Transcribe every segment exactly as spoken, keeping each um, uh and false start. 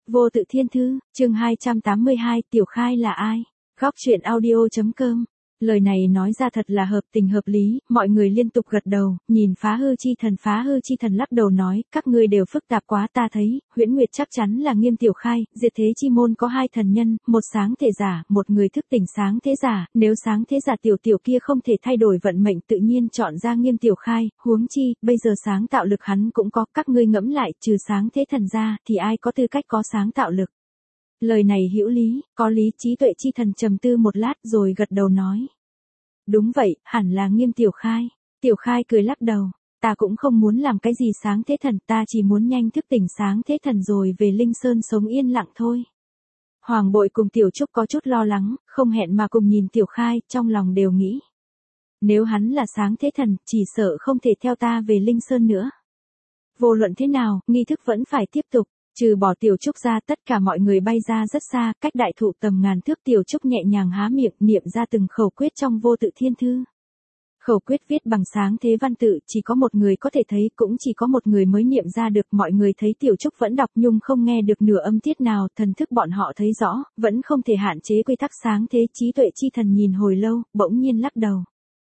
Vô tự thiên thư, chương hai trăm tám mươi hai, Tiểu Khai là ai? Góc truyện audio.com. Lời này nói ra thật là hợp tình hợp lý, mọi người liên tục gật đầu, nhìn phá hư chi thần phá hư chi thần lắc đầu nói, các ngươi đều phức tạp quá, ta thấy, Huyễn Nguyệt chắc chắn là Nghiêm Tiểu Khai, diệt thế chi môn có hai thần nhân, một sáng thể giả, một người thức tỉnh sáng thế giả, nếu sáng thế giả tiểu tiểu kia không thể thay đổi vận mệnh tự nhiên chọn ra Nghiêm Tiểu Khai, huống chi, bây giờ sáng tạo lực hắn cũng có, các ngươi ngẫm lại, trừ sáng thế thần ra, thì ai có tư cách có sáng tạo lực. Lời này hữu lý, có lý. Trí tuệ chi thần trầm tư một lát rồi gật đầu nói. Đúng vậy, hẳn là Nghiêm Tiểu Khai. Tiểu Khai cười lắc đầu, ta cũng không muốn làm cái gì sáng thế thần, ta chỉ muốn nhanh thức tỉnh sáng thế thần rồi về Linh Sơn sống yên lặng thôi. Hoàng Bội cùng Tiểu Trúc có chút lo lắng, không hẹn mà cùng nhìn Tiểu Khai, trong lòng đều nghĩ. Nếu hắn là sáng thế thần, chỉ sợ không thể theo ta về Linh Sơn nữa. Vô luận thế nào, nghi thức vẫn phải tiếp tục. Trừ bỏ Tiểu Trúc ra, tất cả mọi người bay ra rất xa, cách đại thụ tầm ngàn thước. Tiểu Trúc nhẹ nhàng há miệng, niệm ra từng khẩu quyết trong vô tự thiên thư. Khẩu quyết viết bằng sáng thế văn tự, chỉ có một người có thể thấy, cũng chỉ có một người mới niệm ra được. Mọi người thấy Tiểu Trúc vẫn đọc nhưng không nghe được nửa âm tiết nào, thần thức bọn họ thấy rõ, vẫn không thể hạn chế quy tắc sáng thế. Trí tuệ chi thần nhìn hồi lâu, bỗng nhiên lắc đầu.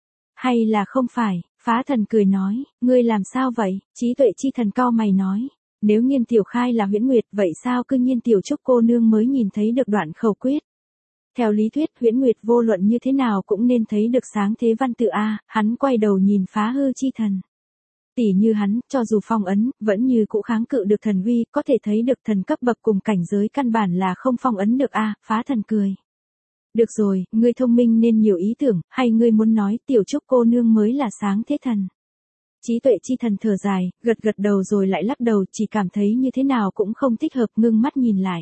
Hay là không phải? Phá thần cười nói, ngươi làm sao vậy? Trí tuệ chi thần cau mày nói. Nếu Nghiêm Tiểu Khai là Huyễn Nguyệt, vậy sao cư nhiên Tiểu Trúc cô nương mới nhìn thấy được đoạn khẩu quyết? Theo lý thuyết, Huyễn Nguyệt vô luận như thế nào cũng nên thấy được sáng thế văn tự a. Hắn quay đầu nhìn phá hư chi thần. Tỷ như hắn, cho dù phong ấn, vẫn như cũ kháng cự được thần uy, có thể thấy được thần cấp bậc cùng cảnh giới căn bản là không phong ấn được a. Phá thần cười. Được rồi, ngươi thông minh nên nhiều ý tưởng, hay ngươi muốn nói Tiểu Trúc cô nương mới là sáng thế thần? Trí tuệ chi thần thở dài, gật gật đầu rồi lại lắc đầu, chỉ cảm thấy như thế nào cũng không thích hợp, ngưng mắt nhìn lại.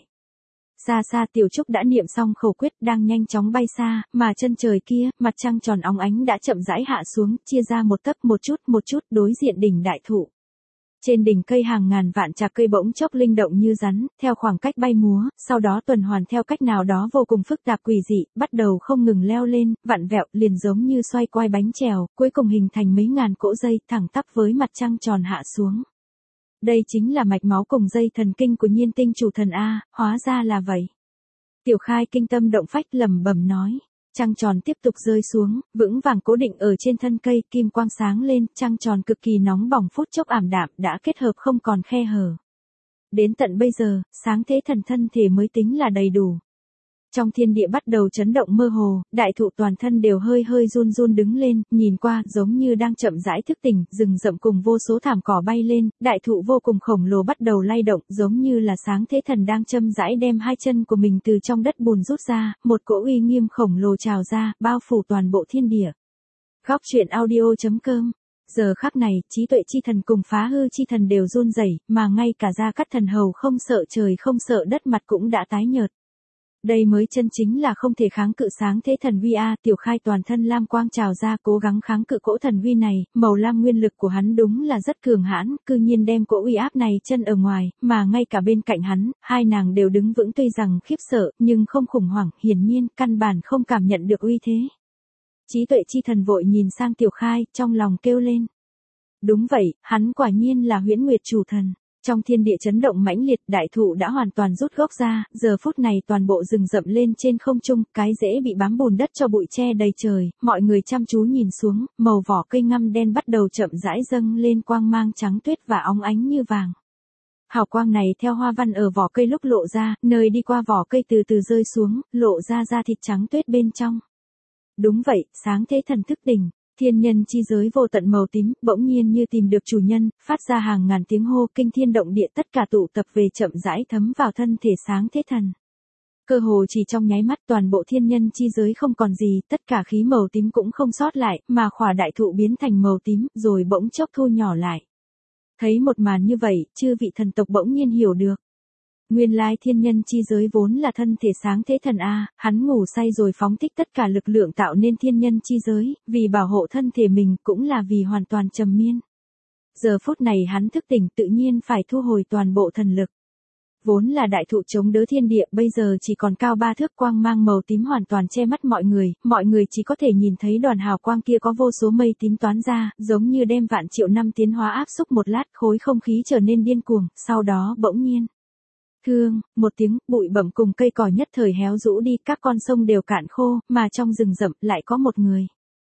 Xa xa Tiểu Trúc đã niệm xong khẩu quyết, đang nhanh chóng bay xa, mà chân trời kia, mặt trăng tròn óng ánh đã chậm rãi hạ xuống, chia ra một tấc một chút một chút đối diện đỉnh đại thụ. Trên đỉnh cây hàng ngàn vạn chạc cây bỗng chốc linh động như rắn, theo khoảng cách bay múa, sau đó tuần hoàn theo cách nào đó vô cùng phức tạp quỷ dị, bắt đầu không ngừng leo lên, vặn vẹo, liền giống như xoay quay bánh chèo, cuối cùng hình thành mấy ngàn cỗ dây thẳng tắp với mặt trăng tròn hạ xuống. Đây chính là mạch máu cùng dây thần kinh của Nhiên Tinh chủ thần a, hóa ra là vậy. Tiểu Khai kinh tâm động phách lẩm bẩm nói. Trăng tròn tiếp tục rơi xuống, vững vàng cố định ở trên thân cây, kim quang sáng lên, trăng tròn cực kỳ nóng bỏng phút chốc ảm đạm, đã kết hợp không còn khe hở. Đến tận bây giờ, sáng thế thần thân thể mới tính là đầy đủ. Trong thiên địa bắt đầu chấn động mơ hồ, đại thụ toàn thân đều hơi hơi run run đứng lên, nhìn qua giống như đang chậm rãi thức tỉnh, rừng rậm cùng vô số thảm cỏ bay lên, đại thụ vô cùng khổng lồ bắt đầu lay động, giống như là sáng thế thần đang châm rãi đem hai chân của mình từ trong đất bùn rút ra, một cỗ uy nghiêm khổng lồ trào ra, bao phủ toàn bộ thiên địa. Góc truyện audio.com. Giờ khắc này, trí tuệ chi thần cùng phá hư chi thần đều run rẩy, mà ngay cả Gia Cát Thần hầu không sợ trời không sợ đất mặt cũng đã tái nhợt. Đây mới chân chính là không thể kháng cự sáng thế thần uy a. Tiểu Khai toàn thân lam quang trào ra, cố gắng kháng cự cỗ thần uy này, màu lam nguyên lực của hắn đúng là rất cường hãn, cư nhiên đem cỗ uy áp này chân ở ngoài, mà ngay cả bên cạnh hắn, hai nàng đều đứng vững, tuy rằng khiếp sợ, nhưng không khủng hoảng, hiển nhiên căn bản không cảm nhận được uy thế. Trí tuệ chi thần vội nhìn sang Tiểu Khai, trong lòng kêu lên. Đúng vậy, hắn quả nhiên là Huyễn Nguyệt chủ thần. Trong thiên địa chấn động mãnh liệt, đại thụ đã hoàn toàn rút gốc ra, giờ phút này toàn bộ rừng rậm lên trên không trung, cái rễ bị bám bùn đất cho bụi che đầy trời, mọi người chăm chú nhìn xuống, màu vỏ cây ngăm đen bắt đầu chậm rãi dâng lên quang mang trắng tuyết và óng ánh như vàng. Hào quang này theo hoa văn ở vỏ cây lúc lộ ra, nơi đi qua vỏ cây từ từ rơi xuống, lộ ra da thịt trắng tuyết bên trong. Đúng vậy, sáng thế thần thức tỉnh. Thiên nhân chi giới vô tận màu tím, bỗng nhiên như tìm được chủ nhân, phát ra hàng ngàn tiếng hô kinh thiên động địa, tất cả tụ tập về chậm rãi thấm vào thân thể sáng thế thần. Cơ hồ chỉ trong nháy mắt toàn bộ thiên nhân chi giới không còn gì, tất cả khí màu tím cũng không sót lại, mà khỏa đại thụ biến thành màu tím, rồi bỗng chốc thu nhỏ lại. Thấy một màn như vậy, chư vị thần tộc bỗng nhiên hiểu được. Nguyên lai thiên nhân chi giới vốn là thân thể sáng thế thần a, hắn ngủ say rồi phóng thích tất cả lực lượng tạo nên thiên nhân chi giới, vì bảo hộ thân thể mình cũng là vì hoàn toàn trầm miên. Giờ phút này hắn thức tỉnh tự nhiên phải thu hồi toàn bộ thần lực. Vốn là đại thụ chống đỡ thiên địa, bây giờ chỉ còn cao ba thước, quang mang màu tím hoàn toàn che mắt mọi người, mọi người chỉ có thể nhìn thấy đoàn hào quang kia có vô số mây tím toán ra, giống như đem vạn triệu năm tiến hóa áp xúc một lát, khối không khí trở nên điên cuồng, sau đó bỗng nhiên. Thương, một tiếng, bụi bặm cùng cây cỏ nhất thời héo rũ đi, các con sông đều cạn khô, mà trong rừng rậm lại có một người.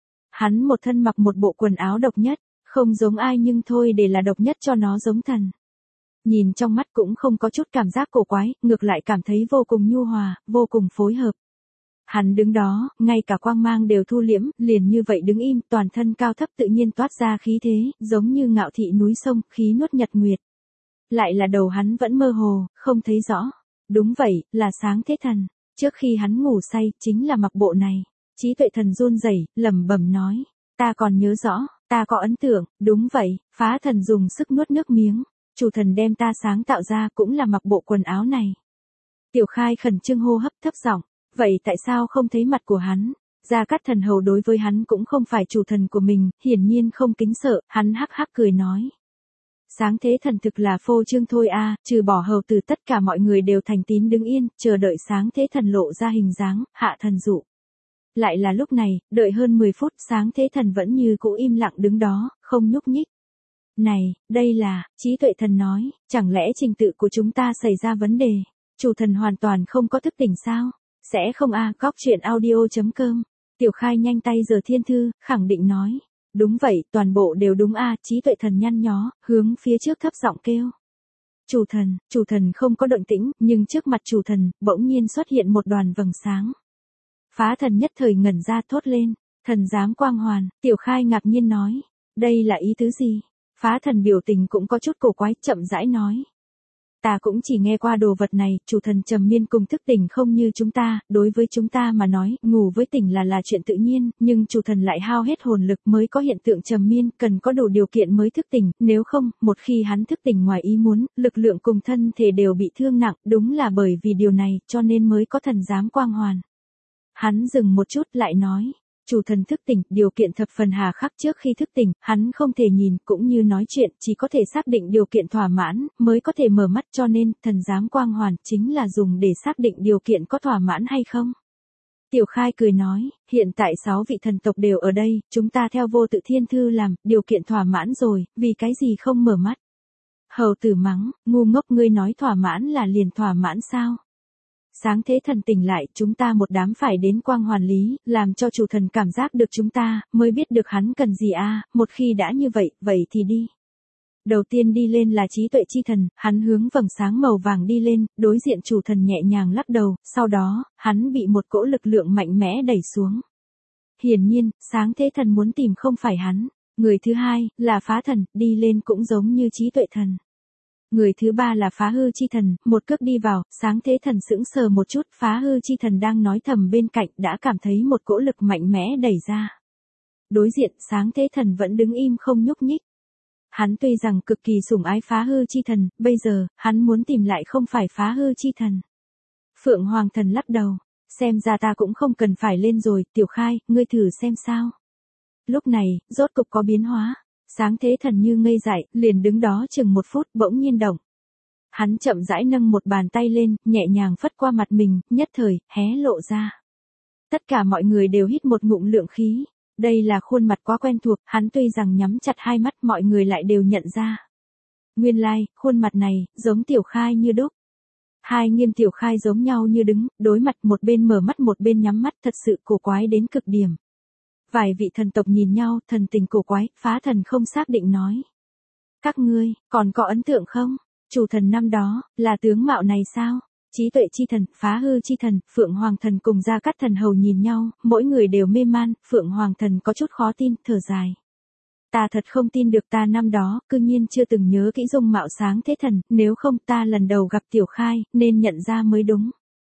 Hắn một thân mặc một bộ quần áo độc nhất, không giống ai nhưng thôi để là độc nhất cho nó giống thần. Nhìn trong mắt cũng không có chút cảm giác cổ quái, ngược lại cảm thấy vô cùng nhu hòa, vô cùng phối hợp. Hắn đứng đó, ngay cả quang mang đều thu liễm, liền như vậy đứng im, toàn thân cao thấp tự nhiên toát ra khí thế, giống như ngạo thị núi sông, khí nuốt nhật nguyệt. Lại là đầu hắn vẫn mơ hồ, không thấy rõ. Đúng vậy, là Sáng Thế Thần. Trước khi hắn ngủ say, chính là mặc bộ này. Trí Tuệ Thần run rẩy, lẩm bẩm nói. Ta còn nhớ rõ, ta có ấn tượng, đúng vậy, Phá Thần dùng sức nuốt nước miếng. Chủ thần đem ta sáng tạo ra cũng là mặc bộ quần áo này. Tiểu Khai khẩn trương hô hấp thấp giọng. Vậy tại sao không thấy mặt của hắn? Gia Cát Thần hầu đối với hắn cũng không phải chủ thần của mình, hiển nhiên không kính sợ, hắn hắc hắc cười nói. Sáng Thế Thần thực là phô trương thôi a, trừ bỏ hầu từ tất cả mọi người đều thành tín đứng yên, chờ đợi Sáng Thế Thần lộ ra hình dáng, hạ thần dụ. Lại là lúc này, đợi hơn mười phút, Sáng Thế Thần vẫn như cũ im lặng đứng đó, không nhúc nhích. Này, đây là, Trí Tuệ Thần nói, chẳng lẽ trình tự của chúng ta xảy ra vấn đề? Chủ thần hoàn toàn không có thức tỉnh sao? Sẽ không a, góc truyện audio chấm com. Tiểu Khai nhanh tay giở thiên thư, khẳng định nói. Đúng vậy, toàn bộ đều đúng a, Trí Tuệ Thần nhăn nhó, hướng phía trước thấp giọng kêu. Chủ thần, chủ thần không có động tĩnh, nhưng trước mặt chủ thần, bỗng nhiên xuất hiện một đoàn vầng sáng. Phá Thần nhất thời ngẩn ra thốt lên, thần giám quang hoàn, Tiểu Khai ngạc nhiên nói. Đây là ý tứ gì? Phá Thần biểu tình cũng có chút cổ quái, chậm rãi nói. Ta cũng chỉ nghe qua đồ vật này, chủ thần trầm miên cùng thức tỉnh không như chúng ta, đối với chúng ta mà nói, ngủ với tỉnh là là chuyện tự nhiên, nhưng chủ thần lại hao hết hồn lực mới có hiện tượng trầm miên, cần có đủ điều kiện mới thức tỉnh, nếu không, một khi hắn thức tỉnh ngoài ý muốn, lực lượng cùng thân thể đều bị thương nặng, đúng là bởi vì điều này, cho nên mới có thần giám quang hoàn. Hắn dừng một chút lại nói. Chủ thần thức tỉnh, điều kiện thập phần hà khắc trước khi thức tỉnh, hắn không thể nhìn, cũng như nói chuyện, chỉ có thể xác định điều kiện thỏa mãn, mới có thể mở mắt cho nên, thần giám quang hoàn, chính là dùng để xác định điều kiện có thỏa mãn hay không. Tiểu Khai cười nói, hiện tại sáu vị thần tộc đều ở đây, chúng ta theo vô tự thiên thư làm, điều kiện thỏa mãn rồi, vì cái gì không mở mắt. Hầu tử mắng, ngu ngốc ngươi nói thỏa mãn là liền thỏa mãn sao? Sáng Thế Thần tỉnh lại, chúng ta một đám phải đến quang hoàn lý, làm cho chủ thần cảm giác được chúng ta, mới biết được hắn cần gì a, một khi đã như vậy, vậy thì đi. Đầu tiên đi lên là Trí Tuệ Chi Thần, hắn hướng vầng sáng màu vàng đi lên, đối diện chủ thần nhẹ nhàng lắc đầu, sau đó, hắn bị một cỗ lực lượng mạnh mẽ đẩy xuống. Hiển nhiên, Sáng Thế Thần muốn tìm không phải hắn. Người thứ hai, là Phá Thần, đi lên cũng giống như Trí Tuệ Thần. Người thứ ba là Phá Hư Chi Thần, một cước đi vào, Sáng Thế Thần sững sờ một chút, Phá Hư Chi Thần đang nói thầm bên cạnh đã cảm thấy một cỗ lực mạnh mẽ đẩy ra. Đối diện, Sáng Thế Thần vẫn đứng im không nhúc nhích. Hắn tuy rằng cực kỳ sủng ái Phá Hư Chi Thần, bây giờ, hắn muốn tìm lại không phải Phá Hư Chi Thần. Phượng Hoàng Thần lắc đầu, xem ra ta cũng không cần phải lên rồi, Tiểu Khai, ngươi thử xem sao. Lúc này, rốt cục có biến hóa. Sáng Thế Thần như ngây dại, liền đứng đó chừng một phút, bỗng nhiên động. Hắn chậm rãi nâng một bàn tay lên, nhẹ nhàng phất qua mặt mình, nhất thời, hé lộ ra. Tất cả mọi người đều hít một ngụm lượng khí. Đây là khuôn mặt quá quen thuộc, hắn tuy rằng nhắm chặt hai mắt mọi người lại đều nhận ra. Nguyên lai, like, khuôn mặt này, giống Tiểu Khai như đúc. Hai Nghiêm Tiểu Khai giống nhau như đứng, đối mặt một bên mở mắt một bên nhắm mắt, thật sự cổ quái đến cực điểm. Vài vị thần tộc nhìn nhau, thần tình cổ quái, Phá Thần không xác định nói. Các ngươi, còn có ấn tượng không? Chủ thần năm đó, là tướng mạo này sao? Trí Tuệ Chi Thần, Phá Hư Chi Thần, Phượng Hoàng Thần cùng Gia Cát Thần hầu nhìn nhau, mỗi người đều mê man, Phượng Hoàng Thần có chút khó tin, thở dài. Ta thật không tin được ta năm đó, cư nhiên chưa từng nhớ kỹ dung mạo Sáng Thế Thần, nếu không ta lần đầu gặp Tiểu Khai, nên nhận ra mới đúng.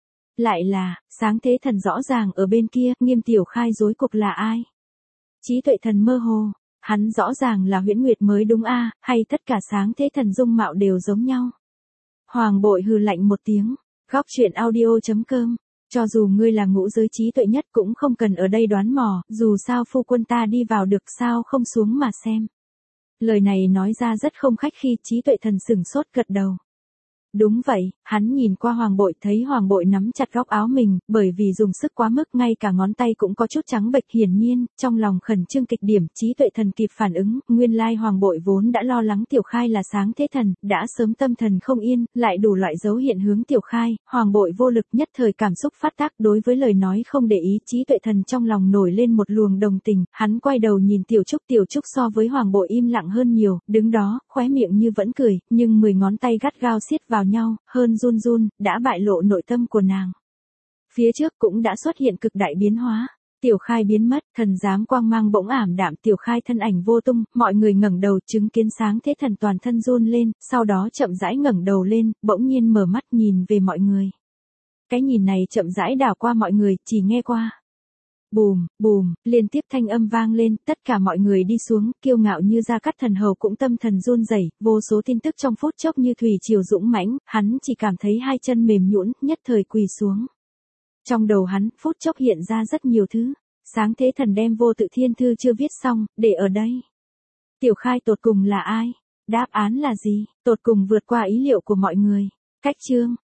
Lại là, Sáng Thế Thần rõ ràng ở bên kia, Nghiêm Tiểu Khai rối cuộc là ai? Trí Tuệ Thần mơ hồ, hắn rõ ràng là Huyễn Nguyệt mới đúng a, hay tất cả Sáng Thế Thần dung mạo đều giống nhau? Hoàng Bội hừ lạnh một tiếng, góc truyện audio chấm com, cho dù ngươi là ngũ giới trí tuệ nhất cũng không cần ở đây đoán mò, dù sao phu quân ta đi vào được sao không xuống mà xem. Lời này nói ra rất không khách khi. Trí Tuệ Thần sửng sốt gật đầu. Đúng vậy, hắn nhìn qua Hoàng Bội thấy Hoàng Bội nắm chặt góc áo mình, bởi vì dùng sức quá mức ngay cả ngón tay cũng có chút trắng bệch hiển nhiên, trong lòng khẩn trương kịch điểm, trí tuệ thần kịp phản ứng, nguyên lai Hoàng Bội vốn đã lo lắng Tiểu Khai là sáng thế thần, đã sớm tâm thần không yên, lại đủ loại dấu hiện hướng Tiểu Khai, Hoàng Bội vô lực nhất thời cảm xúc phát tác đối với lời nói không để ý, trí tuệ thần trong lòng nổi lên một luồng đồng tình, hắn quay đầu nhìn Tiểu Trúc, Tiểu Trúc so với Hoàng Bội im lặng hơn nhiều, đứng đó, khóe miệng như vẫn cười, nhưng mười ngón tay gắt gao siết vào nhau, hơn run run, đã bại lộ nội tâm của nàng. Phía trước cũng đã xuất hiện cực đại biến hóa. Tiểu Khai biến mất, thần giám quang mang bỗng ảm đạm, Tiểu Khai thân ảnh vô tung, mọi người ngẩng đầu chứng kiến sáng thế thần toàn thân run lên, sau đó chậm rãi ngẩng đầu lên, bỗng nhiên mở mắt nhìn về mọi người. Cái nhìn này chậm rãi đảo qua mọi người, chỉ nghe qua. Bùm, bùm, liên tiếp thanh âm vang lên, tất cả mọi người đi xuống, kiêu ngạo như Gia Cát Thần Hầu cũng tâm thần run rẩy, vô số tin tức trong phút chốc như thủy triều dũng mãnh, hắn chỉ cảm thấy hai chân mềm nhũn, nhất thời quỳ xuống. Trong đầu hắn, phút chốc hiện ra rất nhiều thứ. Sáng thế thần đem vô tự thiên thư chưa viết xong, để ở đây. Tiểu Khai tột cùng là ai? Đáp án là gì? Tột cùng vượt qua ý liệu của mọi người. Cách chương